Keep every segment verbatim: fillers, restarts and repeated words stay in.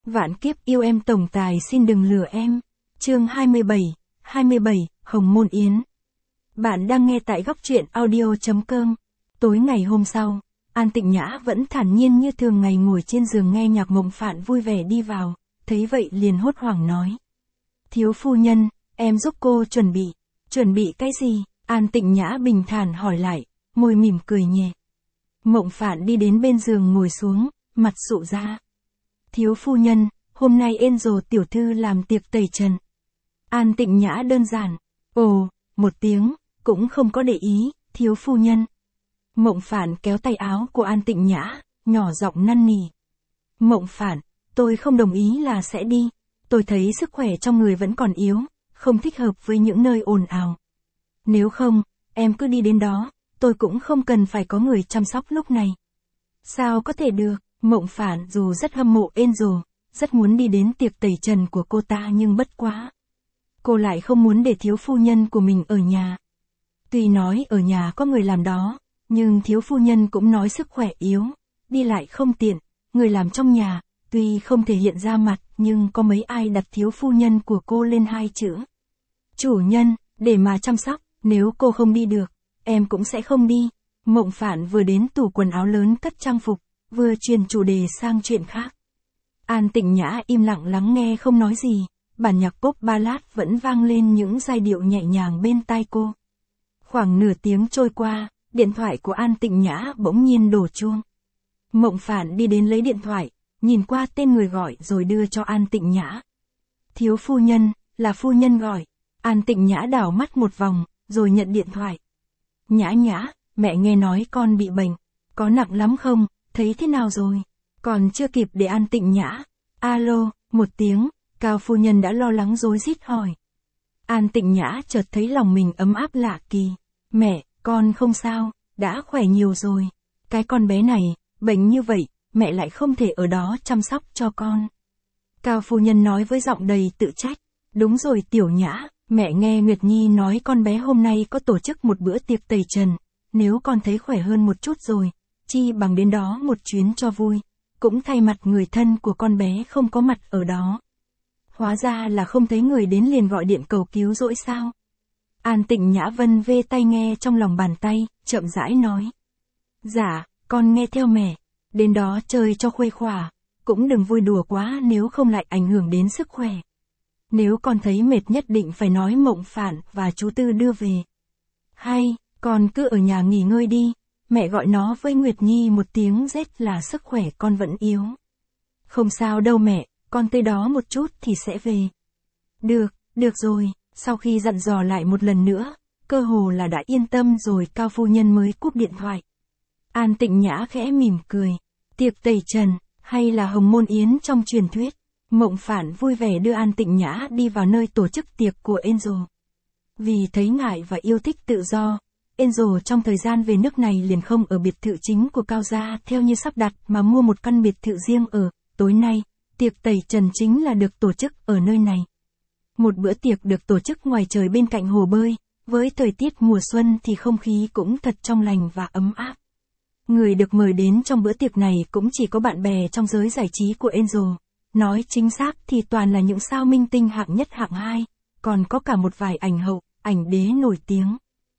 Vạn kiếp yêu em tổng tài xin đừng lừa em. Chương hai mươi bảy, hai mươi bảy, Hồng Môn Yến. Bạn đang nghe tại góc truyện audio chấm com. Tối ngày hôm sau, An Tịnh Nhã vẫn thản nhiên như thường ngày ngồi trên giường nghe nhạc Mộng Phạn vui vẻ đi vào, thấy vậy liền hốt hoảng nói. Thiếu phu nhân, em giúp cô chuẩn bị. Chuẩn bị cái gì? An Tịnh Nhã bình thản hỏi lại, môi mỉm cười nhẹ. Mộng Phạn đi đến bên giường ngồi xuống, mặt sụ ra. Thiếu phu nhân, hôm nay Angel tiểu thư làm tiệc tẩy trần. An Tịnh Nhã đơn giản. Ồ, một tiếng, cũng không có để ý, thiếu phu nhân. Mộng Phạn kéo tay áo của An Tịnh Nhã, nhỏ giọng năn nỉ. Mộng Phạn, tôi không đồng ý là sẽ đi. Tôi thấy sức khỏe trong người vẫn còn yếu, không thích hợp với những nơi ồn ào. Nếu không, em cứ đi đến đó, tôi cũng không cần phải có người chăm sóc lúc này. Sao có thể được? Mộng Phạn dù rất hâm mộ Angel, rất muốn đi đến tiệc tẩy trần của cô ta nhưng bất quá. Cô lại không muốn để thiếu phu nhân của mình ở nhà. Tuy nói ở nhà có người làm đó, nhưng thiếu phu nhân cũng nói sức khỏe yếu, đi lại không tiện, người làm trong nhà, tuy không thể hiện ra mặt nhưng có mấy ai đặt thiếu phu nhân của cô lên hai chữ. Chủ nhân, để mà chăm sóc, nếu cô không đi được, em cũng sẽ không đi. Mộng Phạn vừa đến tủ quần áo lớn cất trang phục, vừa chuyển chủ đề sang chuyện khác. An Tịnh Nhã im lặng lắng nghe không nói gì, bản nhạc pop ballad vẫn vang lên những giai điệu nhẹ nhàng bên tai cô. Khoảng nửa tiếng trôi qua, điện thoại của An Tịnh Nhã bỗng nhiên đổ chuông. Mộng Phạn đi đến lấy điện thoại, nhìn qua tên người gọi rồi đưa cho An Tịnh Nhã. Thiếu phu nhân, là phu nhân gọi. An Tịnh Nhã đảo mắt một vòng, rồi nhận điện thoại. Nhã Nhã, mẹ nghe nói con bị bệnh, có nặng lắm không, thấy thế nào rồi? Còn chưa kịp để An Tịnh Nhã. Alo, một tiếng, Cao phu nhân đã lo lắng rối rít hỏi. An Tịnh Nhã chợt thấy lòng mình ấm áp lạ kỳ. Mẹ, con không sao, đã khỏe nhiều rồi. Cái con bé này, bệnh như vậy, mẹ lại không thể ở đó chăm sóc cho con. Cao phu nhân nói với giọng đầy tự trách. Đúng rồi Tiểu Nhã, mẹ nghe Nguyệt Nhi nói con bé hôm nay có tổ chức một bữa tiệc tẩy trần. Nếu con thấy khỏe hơn một chút rồi, chi bằng đến đó một chuyến cho vui. Cũng thay mặt người thân của con bé không có mặt ở đó. Hóa ra là không thấy người đến liền gọi điện cầu cứu dỗi sao. An Tịnh Nhã vân vê tai nghe trong lòng bàn tay, chậm rãi nói. Dạ, con nghe theo mẹ. Đến đó chơi cho khuây khỏa, cũng đừng vui đùa quá nếu không lại ảnh hưởng đến sức khỏe. Nếu con thấy mệt nhất định phải nói Mộng Phạn và chú Tư đưa về. Hay, con cứ ở nhà nghỉ ngơi đi, mẹ gọi nó với Nguyệt Nhi một tiếng rét là sức khỏe con vẫn yếu. Không sao đâu mẹ, con tới đó một chút thì sẽ về. Được, được rồi, sau khi dặn dò lại một lần nữa, cơ hồ là đã yên tâm rồi Cao phu nhân mới cúp điện thoại. An Tịnh Nhã khẽ mỉm cười. Tiệc tẩy trần, hay là Hồng Môn Yến trong truyền thuyết. Mộng Phạn vui vẻ đưa An Tịnh Nhã đi vào nơi tổ chức tiệc của Angel. Vì thấy ngại và yêu thích tự do, Angel trong thời gian về nước này liền không ở biệt thự chính của Cao gia theo như sắp đặt mà mua một căn biệt thự riêng ở. Tối nay, tiệc tẩy trần chính là được tổ chức ở nơi này. Một bữa tiệc được tổ chức ngoài trời bên cạnh hồ bơi, với thời tiết mùa xuân thì không khí cũng thật trong lành và ấm áp. Người được mời đến trong bữa tiệc này cũng chỉ có bạn bè trong giới giải trí của Angel. Nói chính xác thì toàn là những sao minh tinh hạng nhất hạng hai, còn có cả một vài ảnh hậu, ảnh đế nổi tiếng.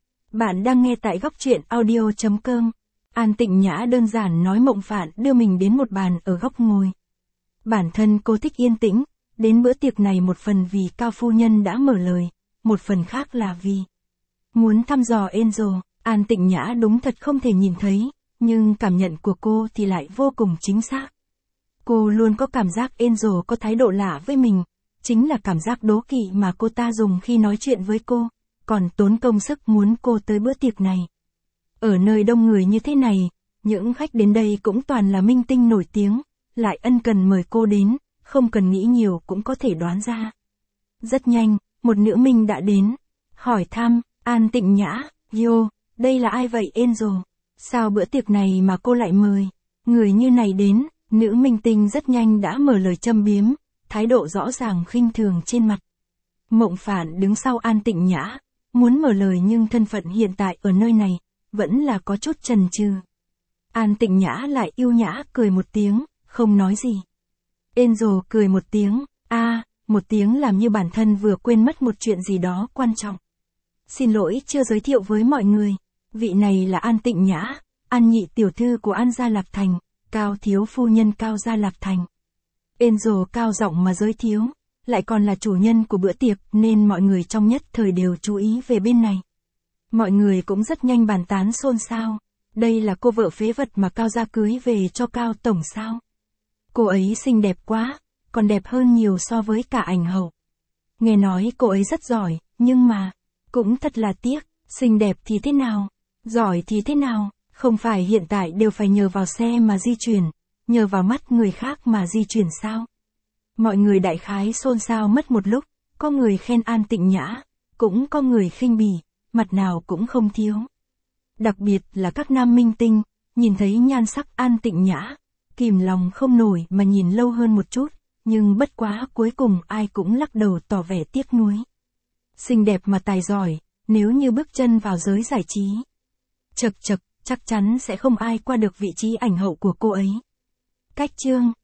Bạn đang nghe tại góc truyện audio chấm com. An Tịnh Nhã đơn giản nói Mộng Phạn đưa mình đến một bàn ở góc ngồi. Bản thân cô thích yên tĩnh, đến bữa tiệc này một phần vì Cao phu nhân đã mở lời, một phần khác là vì muốn thăm dò Angel. An Tịnh Nhã đúng thật không thể nhìn thấy, nhưng cảm nhận của cô thì lại vô cùng chính xác. Cô luôn có cảm giác Angel có thái độ lạ với mình, chính là cảm giác đố kỵ mà cô ta dùng khi nói chuyện với cô, còn tốn công sức muốn cô tới bữa tiệc này. Ở nơi đông người như thế này, những khách đến đây cũng toàn là minh tinh nổi tiếng, lại ân cần mời cô đến, không cần nghĩ nhiều cũng có thể đoán ra. Rất nhanh, một nữ minh đã đến, hỏi thăm, An Tịnh Nhã, yo, đây là ai vậy Angel? Sao bữa tiệc này mà cô lại mời người như này đến? Nữ minh tinh rất nhanh đã mở lời châm biếm, thái độ rõ ràng khinh thường trên mặt. Mộng Phạn đứng sau An Tịnh Nhã, muốn mở lời nhưng thân phận hiện tại ở nơi này, vẫn là có chút chần chừ. An Tịnh Nhã lại yêu nhã cười một tiếng, không nói gì. Angel cười một tiếng, a, à, một tiếng làm như bản thân vừa quên mất một chuyện gì đó quan trọng. Xin lỗi chưa giới thiệu với mọi người, vị này là An Tịnh Nhã, An nhị tiểu thư của An Gia Lạp Thành, Cao thiếu phu nhân Cao Gia Lạp Thành. Angel cao giọng mà giới thiệu, lại còn là chủ nhân của bữa tiệc nên mọi người trong nhất thời đều chú ý về bên này. Mọi người cũng rất nhanh bàn tán xôn xao, đây là cô vợ phế vật mà Cao gia cưới về cho Cao tổng sao? Cô ấy xinh đẹp quá, còn đẹp hơn nhiều so với cả ảnh hậu. Nghe nói cô ấy rất giỏi, nhưng mà, cũng thật là tiếc, xinh đẹp thì thế nào, giỏi thì thế nào, không phải hiện tại đều phải nhờ vào xe mà di chuyển, nhờ vào mắt người khác mà di chuyển sao? Mọi người đại khái xôn xao mất một lúc, có người khen An Tịnh Nhã, cũng có người khinh bỉ, mặt nào cũng không thiếu. Đặc biệt là các nam minh tinh, nhìn thấy nhan sắc An Tịnh Nhã, kìm lòng không nổi mà nhìn lâu hơn một chút, nhưng bất quá cuối cùng ai cũng lắc đầu tỏ vẻ tiếc nuối. Xinh đẹp mà tài giỏi, nếu như bước chân vào giới giải trí, chật chật, chắc chắn sẽ không ai qua được vị trí ảnh hậu của cô ấy. Cách chương